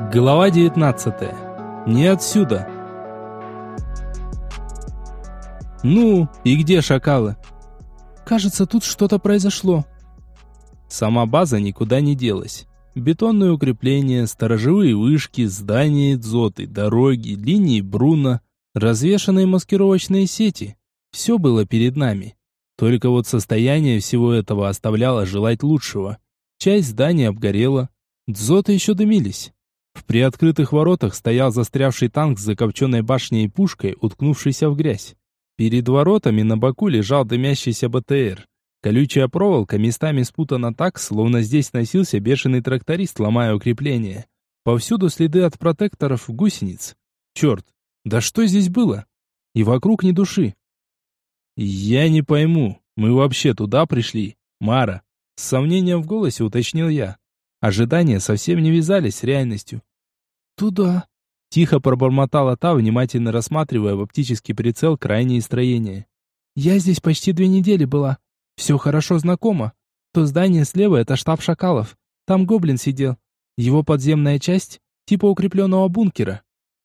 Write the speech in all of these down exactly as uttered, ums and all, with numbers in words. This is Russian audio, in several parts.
Глава девятнадцатая. Не отсюда. Ну, и где шакалы? Кажется, тут что-то произошло. Сама база никуда не делась. Бетонные укрепления, сторожевые вышки, здания дзоты, дороги, линии Бруно, развешанные маскировочные сети. Все было перед нами. Только вот состояние всего этого оставляло желать лучшего. Часть здания обгорела. Дзоты еще дымились. В приоткрытых воротах стоял застрявший танк с закопченной башней и пушкой, уткнувшийся в грязь. Перед воротами на боку лежал дымящийся БТР. Колючая проволока местами спутана так, словно здесь носился бешеный тракторист, ломая укрепления. Повсюду следы от протекторов гусениц. Черт, да что здесь было? И вокруг ни души. Я не пойму, мы вообще туда пришли, Мара? С сомнением в голосе уточнил я. Ожидания совсем не вязались с реальностью. «Туда», — тихо пробормотала та, внимательно рассматривая в оптический прицел крайние строения. «Я здесь почти две недели была. Все хорошо знакомо. То здание слева — это штаб шакалов. Там гоблин сидел. Его подземная часть — типа укрепленного бункера».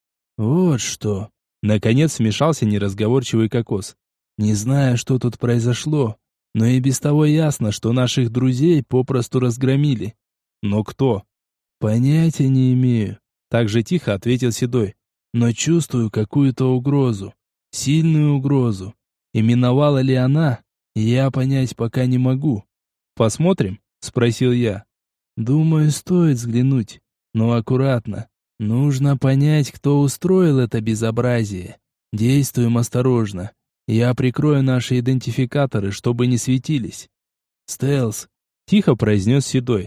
«Вот что!» — наконец вмешался неразговорчивый кокос. «Не знаю, что тут произошло, но и без того ясно, что наших друзей попросту разгромили». «Но кто?» «Понятия не имею», — так же тихо ответил Седой. «Но чувствую какую-то угрозу. Сильную угрозу. Именовала ли она, я понять пока не могу». «Посмотрим?» — спросил я. «Думаю, стоит взглянуть. Но аккуратно. Нужно понять, кто устроил это безобразие. Действуем осторожно. Я прикрою наши идентификаторы, чтобы не светились». «Стелс», — тихо произнес Седой.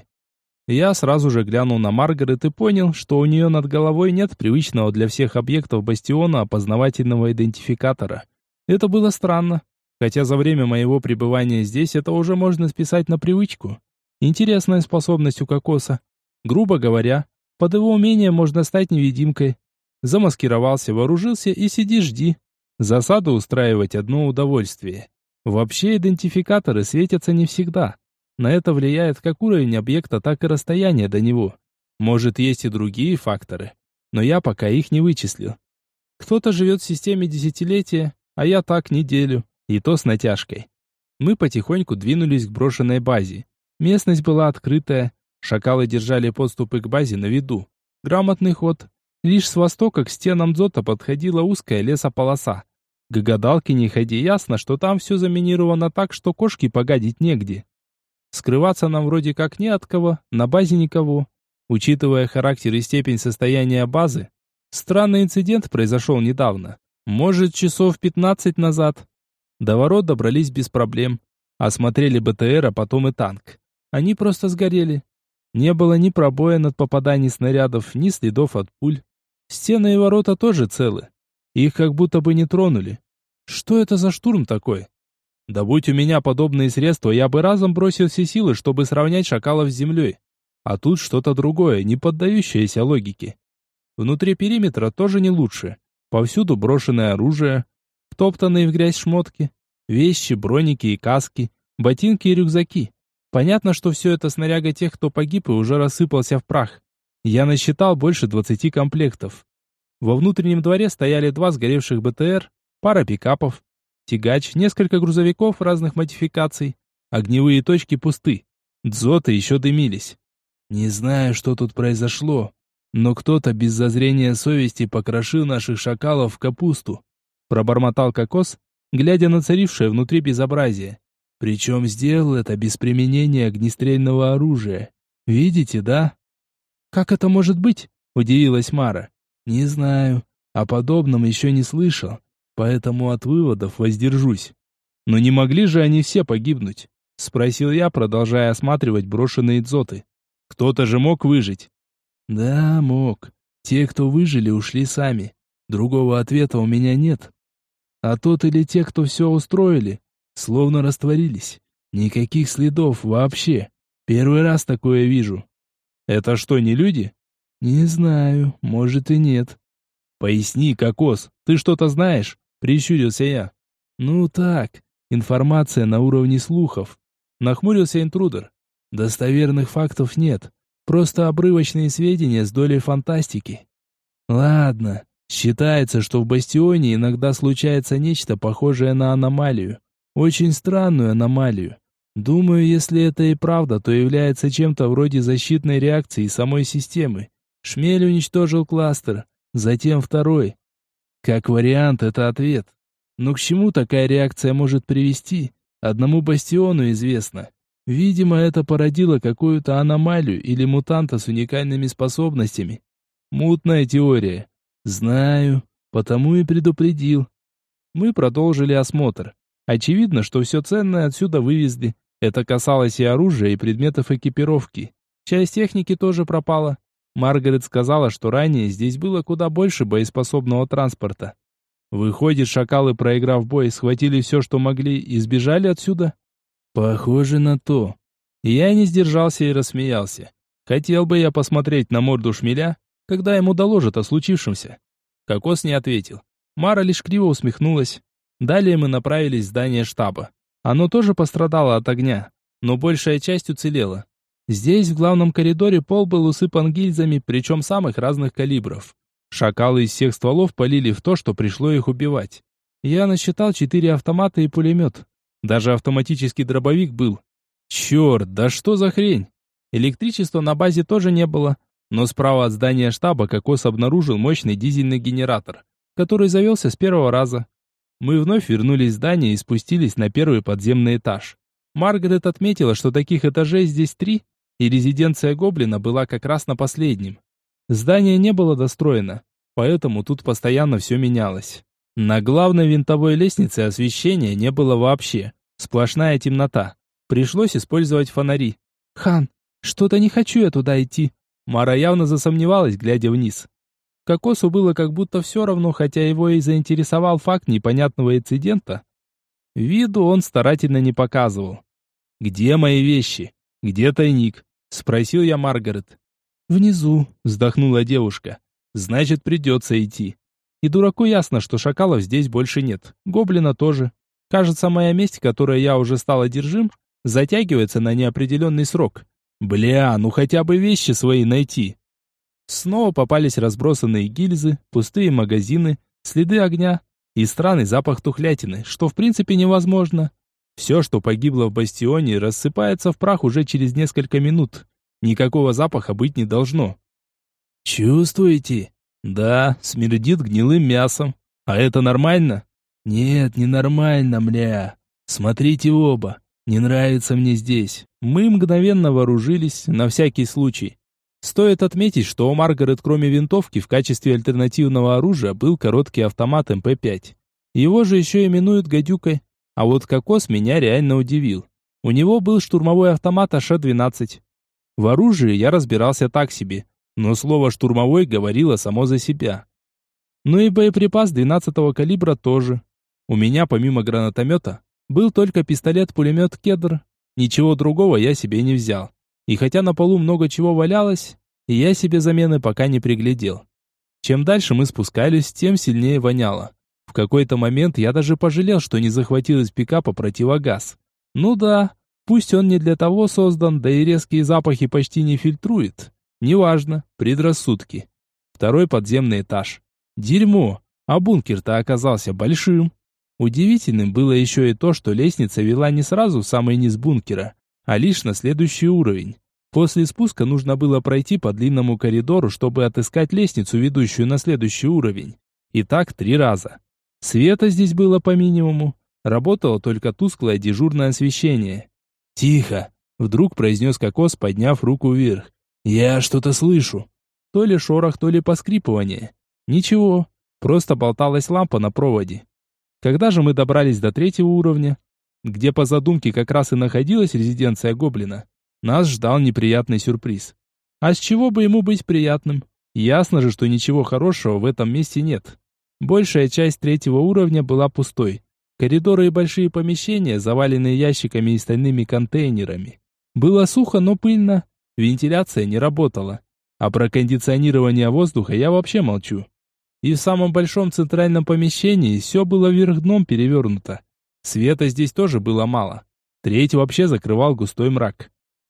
Я сразу же глянул на Маргарет и понял, что у нее над головой нет привычного для всех объектов бастиона опознавательного идентификатора. Это было странно, хотя за время моего пребывания здесь это уже можно списать на привычку. Интересная способность у кокоса. Грубо говоря, под его умением можно стать невидимкой. Замаскировался, вооружился и сиди жди. Засаду устраивать одно удовольствие. Вообще идентификаторы светятся не всегда. На это влияет как уровень объекта, так и расстояние до него. Может, есть и другие факторы, но я пока их не вычислил. Кто-то живет в системе десятилетия, а я так неделю, и то с натяжкой. Мы потихоньку двинулись к брошенной базе. Местность была открытая, шакалы держали подступы к базе на виду. Грамотный ход. Лишь с востока к стенам дзота подходила узкая лесополоса. К гадалке не ходи, ясно, что там все заминировано так, что кошки погадить негде. Скрываться нам вроде как не от кого, на базе никого. Учитывая характер и степень состояния базы, странный инцидент произошел недавно. Может, часов пятнадцать назад. До ворот добрались без проблем. Осмотрели БТР, а потом и танк. Они просто сгорели. Не было ни пробоин от попаданий снарядов, ни следов от пуль. Стены и ворота тоже целы. Их как будто бы не тронули. Что это за штурм такой? Да будь у меня подобные средства, я бы разом бросил все силы, чтобы сравнять шакалов с землей. А тут что-то другое, не поддающееся логике. Внутри периметра тоже не лучше. Повсюду брошенное оружие, втоптанные в грязь шмотки, вещи, броники и каски, ботинки и рюкзаки. Понятно, что все это снаряга тех, кто погиб и уже рассыпался в прах. Я насчитал больше двадцати комплектов. Во внутреннем дворе стояли два сгоревших БТР, пара пикапов, тягач, несколько грузовиков разных модификаций. Огневые точки пусты. Дзоты еще дымились. Не знаю, что тут произошло, но кто-то без зазрения совести покрошил наших шакалов в капусту. Пробормотал кокос, глядя на царившее внутри безобразие. Причем сделал это без применения огнестрельного оружия. Видите, да? Как это может быть? Удивилась Мара. Не знаю, о подобном еще не слышал. Поэтому от выводов воздержусь. Но не могли же они все погибнуть? Спросил я, продолжая осматривать брошенные дзоты. Кто-то же мог выжить. Да, мог. Те, кто выжили, ушли сами. Другого ответа у меня нет. А тот или те, кто все устроили, словно растворились. Никаких следов вообще. Первый раз такое вижу. Это что, не люди? Не знаю, может и нет. Поясни, кокос, ты что-то знаешь? Прищурился я. Ну так, информация на уровне слухов. Нахмурился интрудер. Достоверных фактов нет. Просто обрывочные сведения с долей фантастики. Ладно, считается, что в Бастионе иногда случается нечто похожее на аномалию. Очень странную аномалию. Думаю, если это и правда, то является чем-то вроде защитной реакции самой системы. Шмель уничтожил кластер, затем второй. Как вариант, это ответ. Но к чему такая реакция может привести? Одному Бастиону известно. Видимо, это породило какую-то аномалию или мутанта с уникальными способностями. Мутная теория. Знаю, потому и предупредил. Мы продолжили осмотр. Очевидно, что все ценное отсюда вывезли. Это касалось и оружия, и предметов экипировки. Часть техники тоже пропала. Маргарет сказала, что ранее здесь было куда больше боеспособного транспорта. Выходит, шакалы, проиграв бой, схватили все, что могли, и сбежали отсюда? Похоже на то. Я не сдержался и рассмеялся. Хотел бы я посмотреть на морду шмеля, когда ему доложат о случившемся. Кокос не ответил. Мара лишь криво усмехнулась. Далее мы направились в здание штаба. Оно тоже пострадало от огня, но большая часть уцелела. Здесь, в главном коридоре, пол был усыпан гильзами, причем самых разных калибров. Шакалы из всех стволов полили в то, что пришло их убивать. Я насчитал четыре автомата и пулемет. Даже автоматический дробовик был. Черт, да что за хрень? Электричества на базе тоже не было, но справа от здания штаба Кокос обнаружил мощный дизельный генератор, который завелся с первого раза. Мы вновь вернулись в здание и спустились на первый подземный этаж. Маргарет отметила, что таких этажей здесь три, и резиденция Гоблина была как раз на последнем. Здание не было достроено, поэтому тут постоянно все менялось. На главной винтовой лестнице освещения не было вообще. Сплошная темнота. Пришлось использовать фонари. «Хан, что-то не хочу я туда идти». Мара явно засомневалась, глядя вниз. Кокосу было как будто все равно, хотя его и заинтересовал факт непонятного инцидента. Виду он старательно не показывал. «Где мои вещи? Где тайник?» — спросил я Маргарет. «Внизу», — вздохнула девушка. «Значит, придется идти». И дураку ясно, что шакалов здесь больше нет. Гоблина тоже. Кажется, моя месть, которой я уже стал одержим, затягивается на неопределенный срок. Бля, ну хотя бы вещи свои найти. Снова попались разбросанные гильзы, пустые магазины, следы огня и странный запах тухлятины, что в принципе невозможно. Все, что погибло в бастионе, рассыпается в прах уже через несколько минут. Никакого запаха быть не должно. Чувствуете? Да, смердит гнилым мясом. А это нормально? Нет, не нормально, мля. Смотрите оба. Не нравится мне здесь. Мы мгновенно вооружились, на всякий случай. Стоит отметить, что у Маргарет, кроме винтовки, в качестве альтернативного оружия был короткий автомат эм пэ пять. Его же еще именуют гадюкой. А вот Кокос меня реально удивил. У него был штурмовой автомат а ша двенадцать. В оружии я разбирался так себе, но слово «штурмовой» говорило само за себя. Ну и боеприпас двенадцатого калибра тоже. У меня помимо гранатомета был только пистолет-пулемет «Кедр». Ничего другого я себе не взял. И хотя на полу много чего валялось, я себе замены пока не приглядел. Чем дальше мы спускались, тем сильнее воняло. В какой-то момент я даже пожалел, что не захватил из пикапа противогаз. Ну да, пусть он не для того создан, да и резкие запахи почти не фильтрует. Неважно, предрассудки. Второй подземный этаж. Дерьмо, а бункер-то оказался большим. Удивительным было еще и то, что лестница вела не сразу в самый низ бункера, а лишь на следующий уровень. После спуска нужно было пройти по длинному коридору, чтобы отыскать лестницу, ведущую на следующий уровень. И так три раза. Света здесь было по минимуму. Работало только тусклое дежурное освещение. «Тихо!» — вдруг произнес Кокос, подняв руку вверх. «Я что-то слышу». То ли шорох, то ли поскрипывание. Ничего, просто болталась лампа на проводе. Когда же мы добрались до третьего уровня, где по задумке как раз и находилась резиденция Гоблина, нас ждал неприятный сюрприз. А с чего бы ему быть приятным? Ясно же, что ничего хорошего в этом месте нет. Большая часть третьего уровня была пустой. Коридоры и большие помещения, заваленные ящиками и стальными контейнерами. Было сухо, но пыльно. Вентиляция не работала. А про кондиционирование воздуха я вообще молчу. И в самом большом центральном помещении все было вверх дном перевернуто. Света здесь тоже было мало. Треть вообще закрывал густой мрак.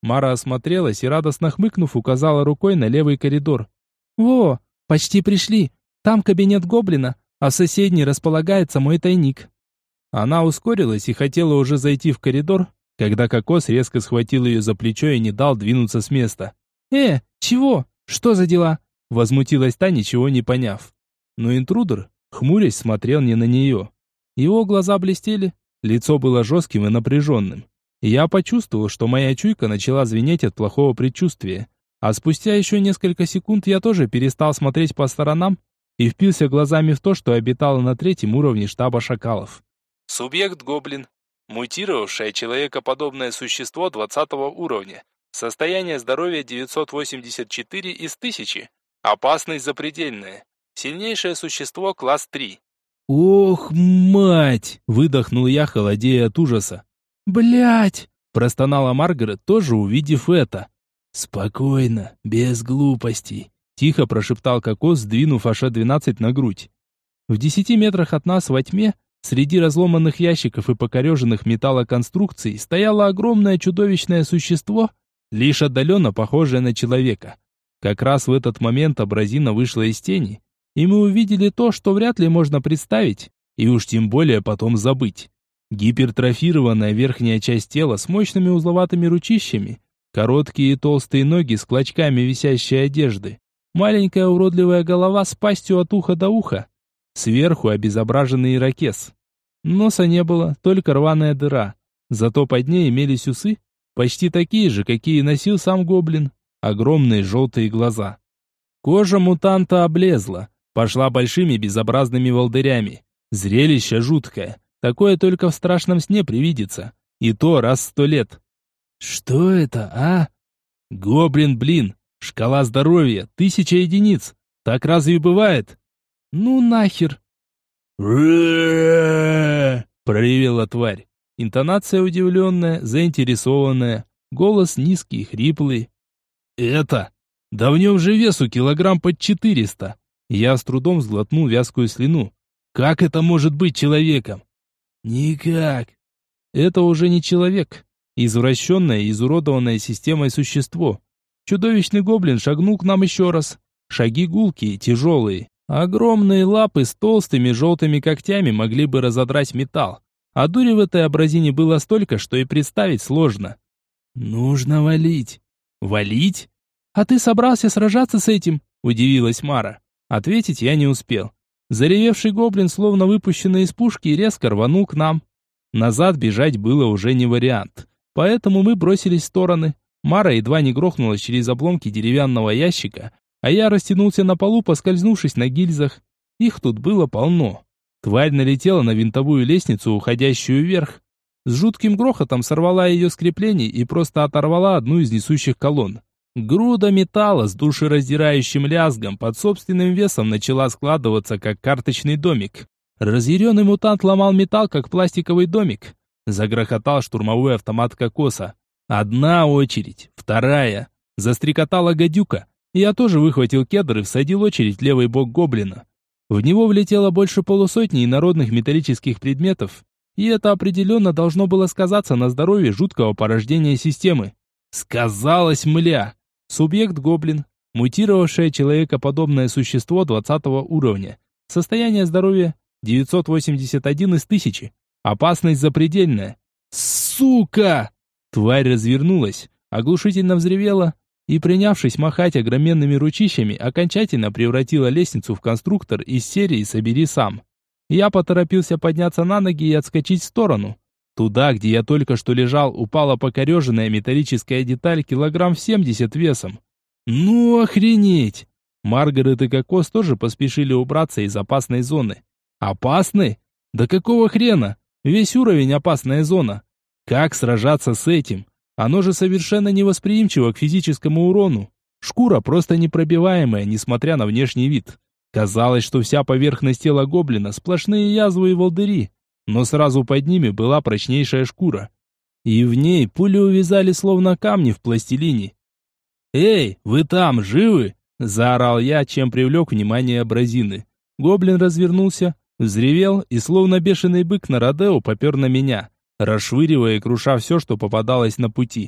Мара осмотрелась и, радостно хмыкнув, указала рукой на левый коридор. «Во, почти пришли. Там кабинет гоблина, а в соседней располагается мой тайник». Она ускорилась и хотела уже зайти в коридор, когда Кокос резко схватил ее за плечо и не дал двинуться с места. «Э, чего? Что за дела?» Возмутилась та, ничего не поняв. Но интрудер, хмурясь, смотрел не на нее. Его глаза блестели, лицо было жестким и напряженным. Я почувствовал, что моя чуйка начала звенеть от плохого предчувствия. А спустя еще несколько секунд я тоже перестал смотреть по сторонам и впился глазами в то, что обитало на третьем уровне штаба шакалов. Субъект гоблин. Мутировавшее человекоподобное существо двадцатого уровня. Состояние здоровья девятьсот восемьдесят четыре из тысячи. Опасность запредельная. Сильнейшее существо класс три. «Ох, мать!» – выдохнул я, холодея от ужаса. «Блядь!» – простонала Маргарет, тоже увидев это. «Спокойно, без глупостей», – тихо прошептал Кокос, сдвинув аш двенадцать на грудь. В десяти метрах от нас во тьме, среди разломанных ящиков и покореженных металлоконструкций, стояло огромное чудовищное существо, лишь отдаленно похожее на человека. Как раз в этот момент абразина вышла из тени, и мы увидели то, что вряд ли можно представить, и уж тем более потом забыть. Гипертрофированная верхняя часть тела с мощными узловатыми ручищами, короткие и толстые ноги с клочками висящей одежды, маленькая уродливая голова с пастью от уха до уха, сверху обезображенный ирокез. Носа не было, только рваная дыра, зато под ней имелись усы, почти такие же, какие носил сам гоблин, огромные желтые глаза. Кожа мутанта облезла, пошла большими безобразными волдырями. Зрелище жуткое, такое только в страшном сне привидится, и то раз в сто лет. «Что это, а?» «Гоблин, блин, шкала здоровья, тысяча единиц, так разве бывает?» «Ну нахер!» проревела тварь. Интонация удивленная, заинтересованная, голос низкий, хриплый. «Это? Да в нем же весу килограмм под четыреста!» Я с трудом сглотнул вязкую слюну. «Как это может быть человеком?» «Никак!» Это уже не человек. Извращенное и изуродованное системой существо. Чудовищный гоблин шагнул к нам еще раз. Шаги гулкие, тяжелые. Огромные лапы с толстыми желтыми когтями могли бы разодрать металл. А дури в этой абразине было столько, что и представить сложно. «Нужно валить». «Валить? А ты собрался сражаться с этим?» – удивилась Мара. Ответить я не успел. Заревевший гоблин, словно выпущенный из пушки, резко рванул к нам. Назад бежать было уже не вариант. Поэтому мы бросились в стороны. Мара едва не грохнулась через обломки деревянного ящика, а я растянулся на полу, поскользнувшись на гильзах. Их тут было полно. Тварь налетела на винтовую лестницу, уходящую вверх. С жутким грохотом сорвала ее с креплений и просто оторвала одну из несущих колонн. Груда металла с душераздирающим лязгом под собственным весом начала складываться, как карточный домик. Разъяренный мутант ломал металл, как пластиковый домик. Загрохотал штурмовой автомат Кокоса. Одна очередь, вторая. Застрекотала гадюка. Я тоже выхватил кедр и всадил очередь в левый бок гоблина. В него влетело больше полусотни инородных металлических предметов, и это определенно должно было сказаться на здоровье жуткого порождения системы. Сказалось, мля! Субъект гоблин, мутировавшее человекоподобное существо двадцатого уровня. Состояние здоровья девятьсот восемьдесят один из тысячи. Опасность запредельная. Сука! Тварь развернулась, оглушительно взревела и, принявшись махать огроменными ручищами, окончательно превратила лестницу в конструктор из серии «Собери сам». Я поторопился подняться на ноги и отскочить в сторону. Туда, где я только что лежал, упала покореженная металлическая деталь килограмм в семьдесят весом. Ну охренеть! Маргарет и Кокос тоже поспешили убраться из опасной зоны. Опасны? Да какого хрена? Весь уровень опасная зона. Как сражаться с этим? Оно же совершенно невосприимчиво к физическому урону. Шкура просто непробиваемая, несмотря на внешний вид. Казалось, что вся поверхность тела гоблина сплошные язвы и волдыри, но сразу под ними была прочнейшая шкура. И в ней пули увязали словно камни в пластилине. «Эй, вы там, живы?» – заорал я, чем привлек внимание абразины. Гоблин развернулся, взревел и словно бешеный бык на родео попер на меня, расшвыривая и круша все, что попадалось на пути.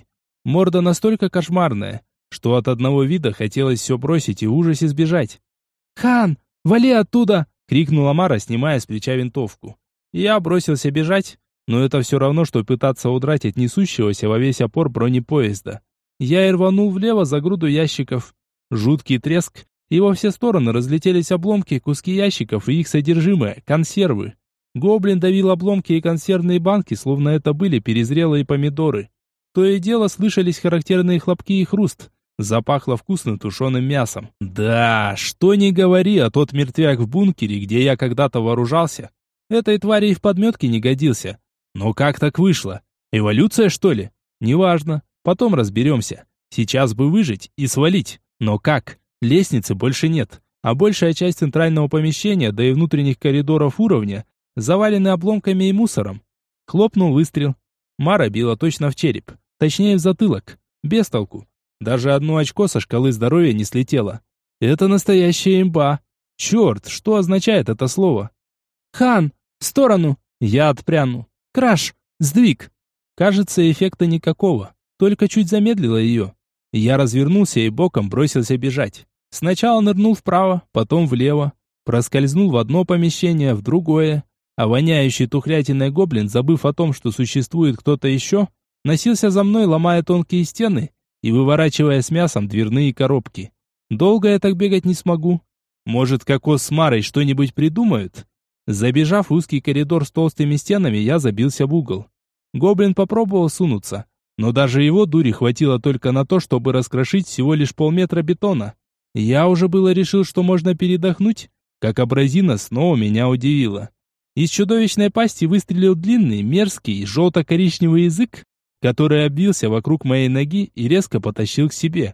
Морда настолько кошмарная, что от одного вида хотелось все бросить и в ужасе сбежать. «Хан, вали оттуда!» — крикнула Мара, снимая с плеча винтовку. Я бросился бежать, но это все равно, что пытаться удрать от несущегося во весь опор бронепоезда. Я и рванул влево за груду ящиков. Жуткий треск, и во все стороны разлетелись обломки, куски ящиков и их содержимое, консервы. Гоблин давил обломки и консервные банки, словно это были перезрелые помидоры. То и дело слышались характерные хлопки и хруст. Запахло вкусным тушеным мясом. Да, что ни говори, а тот мертвяк в бункере, где я когда-то вооружался, этой твари и в подметке не годился. Но как так вышло? Эволюция, что ли? Неважно, потом разберемся. Сейчас бы выжить и свалить. Но как? Лестницы больше нет, а большая часть центрального помещения, да и внутренних коридоров уровня, завалены обломками и мусором. Хлопнул выстрел. Мара била точно в череп, точнее в затылок. Без толку. Даже одно очко со шкалы здоровья не слетело. Это настоящая имба. Черт, что означает это слово? «Хан, в сторону!» Я отпрянул. «Краш! Сдвиг!» Кажется, эффекта никакого, только чуть замедлило ее. Я развернулся и боком бросился бежать. Сначала нырнул вправо, потом влево. Проскользнул в одно помещение, в другое. А воняющий тухлятиной гоблин, забыв о том, что существует кто-то еще, носился за мной, ломая тонкие стены и выворачивая с мясом дверные коробки. Долго я так бегать не смогу. Может, Кокос с Марой что-нибудь придумают? Забежав в узкий коридор с толстыми стенами, я забился в угол. Гоблин попробовал сунуться, но даже его дури хватило только на то, чтобы раскрошить всего лишь полметра бетона. Я уже было решил, что можно передохнуть, как абразина снова меня удивила. Из чудовищной пасти выстрелил длинный, мерзкий, желто-коричневый язык, который обвился вокруг моей ноги и резко потащил к себе.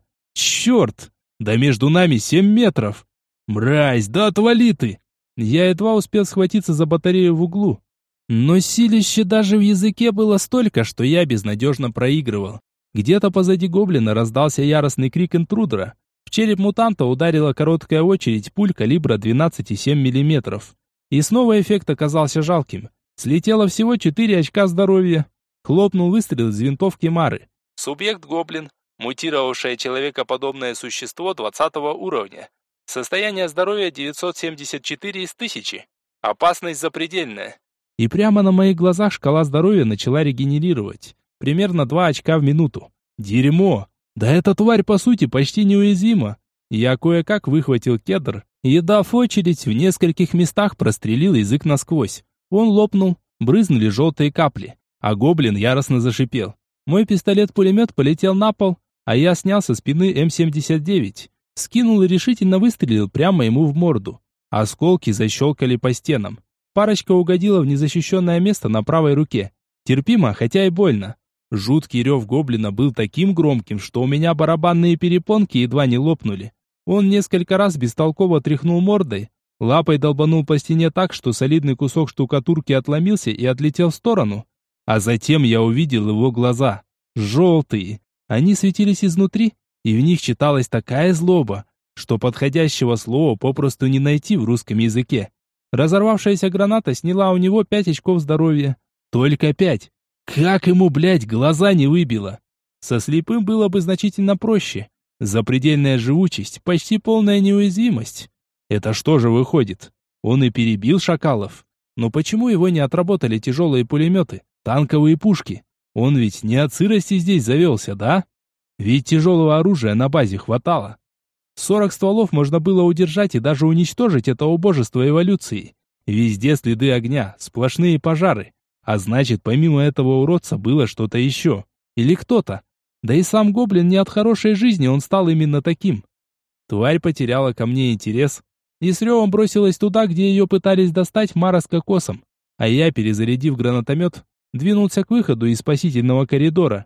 Черт! Да между нами семь метров! Мразь, да отвали ты! Я едва успел схватиться за батарею в углу. Но силище даже в языке было столько, что я безнадежно проигрывал. Где-то позади гоблина раздался яростный крик интрудера. В череп мутанта ударила короткая очередь пуль калибра двенадцать целых семь десятых миллиметров. И снова эффект оказался жалким. Слетело всего четыре очка здоровья. Хлопнул выстрел из винтовки Мары. Субъект гоблин. Мутировавшее человекоподобное существо двадцатого уровня. Состояние здоровья девятьсот семьдесят четыре из тысячи. Опасность запредельная. И прямо на моих глазах шкала здоровья начала регенерировать. Примерно два очка в минуту. Дерьмо! Да эта тварь по сути почти неуязвима. Я кое-как выхватил кедр и, дав очередь, в нескольких местах прострелил язык насквозь. Он лопнул, брызнули желтые капли, а гоблин яростно зашипел. Мой пистолет-пулемет полетел на пол, а я снял со спины эм семьдесят девять. Скинул и решительно выстрелил прямо ему в морду. Осколки защелкали по стенам. Парочка угодила в незащищенное место на правой руке. Терпимо, хотя и больно. Жуткий рев гоблина был таким громким, что у меня барабанные перепонки едва не лопнули. Он несколько раз бестолково тряхнул мордой, лапой долбанул по стене так, что солидный кусок штукатурки отломился и отлетел в сторону. А затем я увидел его глаза. Желтые. Они светились изнутри, и в них читалась такая злоба, что подходящего слова попросту не найти в русском языке. Разорвавшаяся граната сняла у него пять очков здоровья. Только пять. Как ему, блядь, глаза не выбило? Со слепым было бы значительно проще. Запредельная живучесть, почти полная неуязвимость. Это что же выходит? Он и перебил шакалов. Но почему его не отработали тяжелые пулеметы, танковые пушки? Он ведь не от сырости здесь завелся, да? Ведь тяжелого оружия на базе хватало. Сорок стволов можно было удержать и даже уничтожить это убожество эволюции. Везде следы огня, сплошные пожары. А значит, помимо этого уродца было что-то еще. Или кто-то. Да и сам гоблин не от хорошей жизни, он стал именно таким. Тварь потеряла ко мне интерес и с ревом бросилась туда, где ее пытались достать Мара с Кокосом. А я, перезарядив гранатомет, двинулся к выходу из спасительного коридора.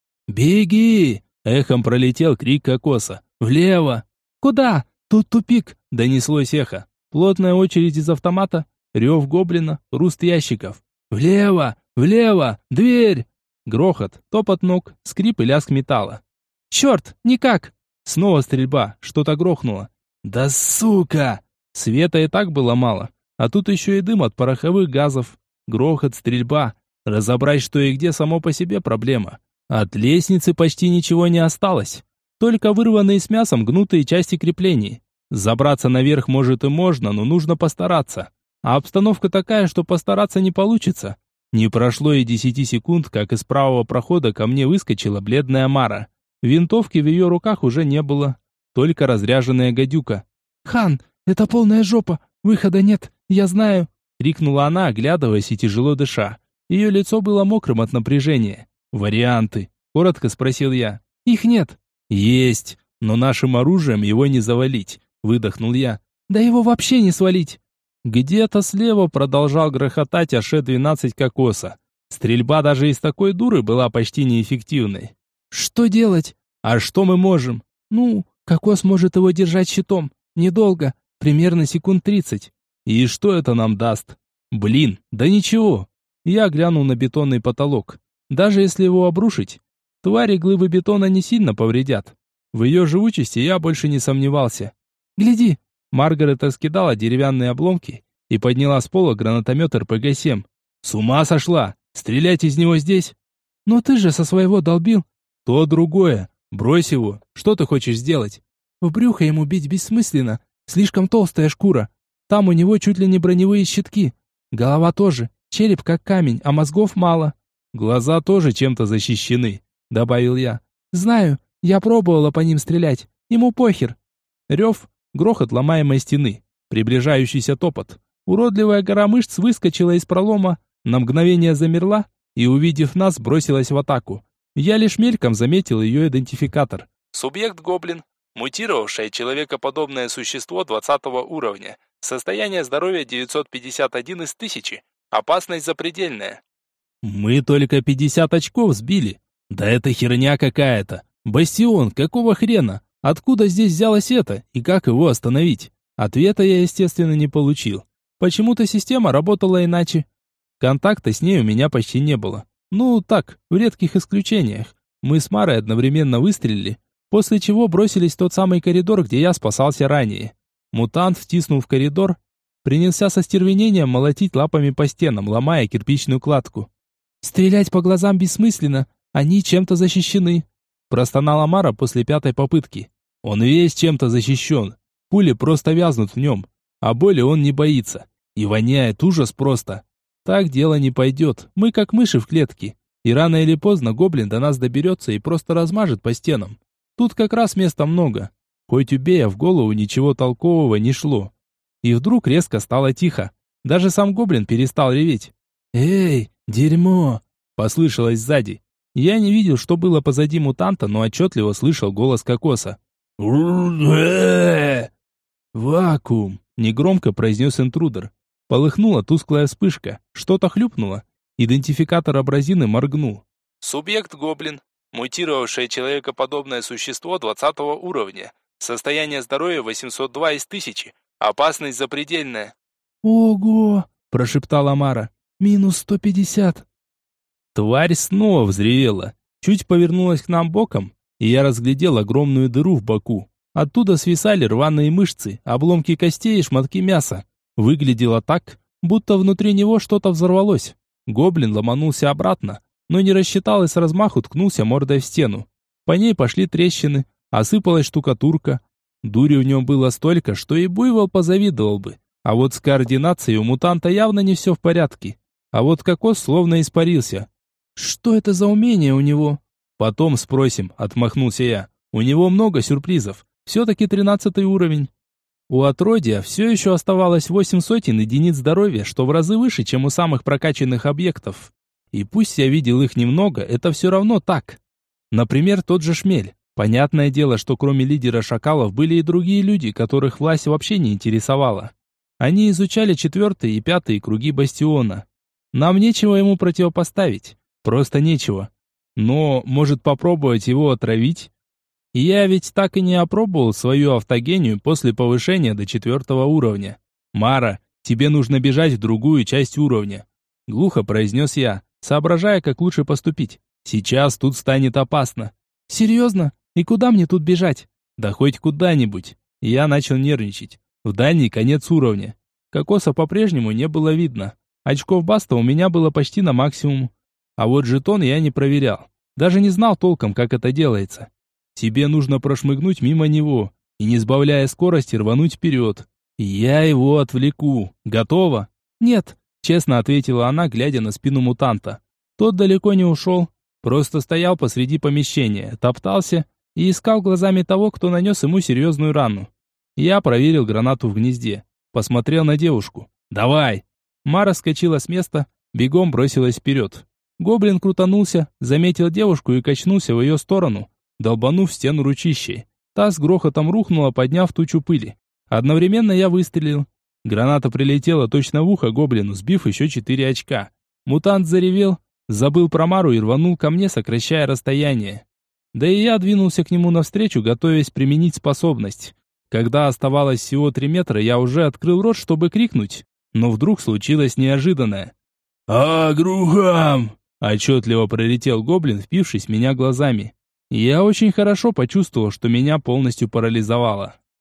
«Беги!» — эхом пролетел крик Кокоса. «Влево!» «Куда? Тут тупик!» — донеслось эхо. Плотная очередь из автомата, рев гоблина, руст ящиков. «Влево! Влево! Дверь!» Грохот, топот ног, скрип и лязг металла. «Черт! Никак!» Снова стрельба, что-то грохнуло. «Да сука!» Света и так было мало, а тут еще и дым от пороховых газов. Грохот, стрельба. Разобрать, что и где, само по себе проблема. От лестницы почти ничего не осталось. Только вырванные с мясом гнутые части креплений. Забраться наверх может и можно, но нужно постараться. А обстановка такая, что постараться не получится. Не прошло и десяти секунд, как из правого прохода ко мне выскочила бледная Мара. Винтовки в ее руках уже не было. Только разряженная гадюка. «Хан, это полная жопа! Выхода нет, я знаю!» крикнула она, оглядываясь и тяжело дыша. Ее лицо было мокрым от напряжения. «Варианты?» – коротко спросил я. «Их нет». «Есть, но нашим оружием его не завалить», – выдохнул я. «Да его вообще не свалить». Где-то слева продолжал грохотать аш двенадцать Кокоса. Стрельба даже из такой дуры была почти неэффективной. «Что делать?» «А что мы можем?» «Ну, Кокос может его держать щитом. Недолго, примерно секунд тридцать». «И что это нам даст?» «Блин, да ничего». Я глянул на бетонный потолок. Даже если его обрушить, твари глыбы бетона не сильно повредят. В ее живучести я больше не сомневался. «Гляди!» Маргарет раскидала деревянные обломки и подняла с пола гранатомет эр пэ гэ семь. «С ума сошла! Стрелять из него здесь?» «Но ты же со своего долбил!» «То другое. Брось его. Что ты хочешь сделать?» «В брюхо ему бить бессмысленно. Слишком толстая шкура. Там у него чуть ли не броневые щитки. Голова тоже. Череп как камень, а мозгов мало». «Глаза тоже чем-то защищены», — добавил я. «Знаю. Я пробовала по ним стрелять. Ему похер». Рев, грохот ломаемой стены, приближающийся топот. Уродливая гора мышц выскочила из пролома, на мгновение замерла и, увидев нас, бросилась в атаку. Я лишь мельком заметил ее идентификатор. Субъект-гоблин, мутировавшее человекоподобное существо двадцатого уровня. Состояние здоровья девятьсот пятьдесят один из тысячи. Опасность запредельная. Мы только пятьдесят очков сбили. Да это херня какая-то. Бастион, какого хрена? Откуда здесь взялось это и как его остановить? Ответа я, естественно, не получил. Почему-то система работала иначе. Контакта с ней у меня почти не было. Ну, так, в редких исключениях. Мы с Марой одновременно выстрелили, после чего бросились в тот самый коридор, где я спасался ранее. Мутант, втиснув в коридор, принялся со стервенением молотить лапами по стенам, ломая кирпичную кладку. «Стрелять по глазам бессмысленно, они чем-то защищены», простонала Мара после пятой попытки. «Он весь чем-то защищен. Пули просто вязнут в нем, а боли он не боится. И воняет ужас просто. Так дело не пойдет, мы как мыши в клетке. И рано или поздно гоблин до нас доберется и просто размажет по стенам. Тут как раз места много. Хоть убей, а в голову ничего толкового не шло». И вдруг резко стало тихо. Даже сам гоблин перестал реветь. «Эй, дерьмо!» послышалось сзади. Я не видел, что было позади мутанта, но отчетливо слышал голос Кокоса. «Вакуум!» — негромко произнес интрудер. Полыхнула тусклая вспышка, что-то хлюпнуло. Идентификатор абразины моргнул. Субъект-гоблин, мутировавшее человекоподобное существо двадцатого уровня. Состояние здоровья восемьсот два из тысячи. Опасность запредельная. «Ого!» – прошептала Мара. «Минус сто пятьдесят». Тварь снова взревела. Чуть повернулась к нам боком, и я разглядел огромную дыру в боку. Оттуда свисали рваные мышцы, обломки костей и шматки мяса. Выглядело так, будто внутри него что-то взорвалось. Гоблин ломанулся обратно, но не рассчитал и с размаху ткнулся мордой в стену. По ней пошли трещины, осыпалась штукатурка. Дури в нем было столько, что и буйвол позавидовал бы. А вот с координацией у мутанта явно не все в порядке. А вот Кокос словно испарился. «Что это за умение у него?» «Потом спросим», — отмахнулся я. «У него много сюрпризов. Все-таки тринадцатый уровень». У отродья все еще оставалось восемь сотен единиц здоровья, что в разы выше, чем у самых прокачанных объектов. И пусть я видел их немного, это все равно так. Например, тот же Шмель. Понятное дело, что кроме лидера шакалов были и другие люди, которых власть вообще не интересовала. Они изучали четвертые и пятые круги бастиона. Нам нечего ему противопоставить. Просто нечего. Но, может, попробовать его отравить? Я ведь так и не опробовал свою автогению после повышения до четвертого уровня. «Мара, тебе нужно бежать в другую часть уровня», — глухо произнес я, соображая, как лучше поступить. «Сейчас тут станет опасно». «Серьезно? И куда мне тут бежать?» «Да хоть куда-нибудь». Я начал нервничать. В дальний конец уровня. Кокоса по-прежнему не было видно. Очков баста у меня было почти на максимум. А вот жетон я не проверял. Даже не знал толком, как это делается. Тебе нужно прошмыгнуть мимо него и, не сбавляя скорости, рвануть вперед. Я его отвлеку. Готово? Нет, честно ответила она, глядя на спину мутанта. Тот далеко не ушел, просто стоял посреди помещения, топтался и искал глазами того, кто нанес ему серьезную рану. Я проверил гранату в гнезде, посмотрел на девушку. «Давай!» Мара скочила с места, бегом бросилась вперед. Гоблин крутанулся, заметил девушку и качнулся в ее сторону, долбанув стену ручищей. Та с грохотом рухнула, подняв тучу пыли. Одновременно я выстрелил. Граната прилетела точно в ухо гоблину, сбив еще четыре очка. Мутант заревел, забыл про Мару и рванул ко мне, сокращая расстояние. Да и я двинулся к нему навстречу, готовясь применить способность. Когда оставалось всего три метра, я уже открыл рот, чтобы крикнуть. Но вдруг случилось неожиданное. «Агрухам!» Отчетливо пролетел гоблин, впившись в меня глазами. Я очень хорошо почувствовал, что меня полностью парализовало.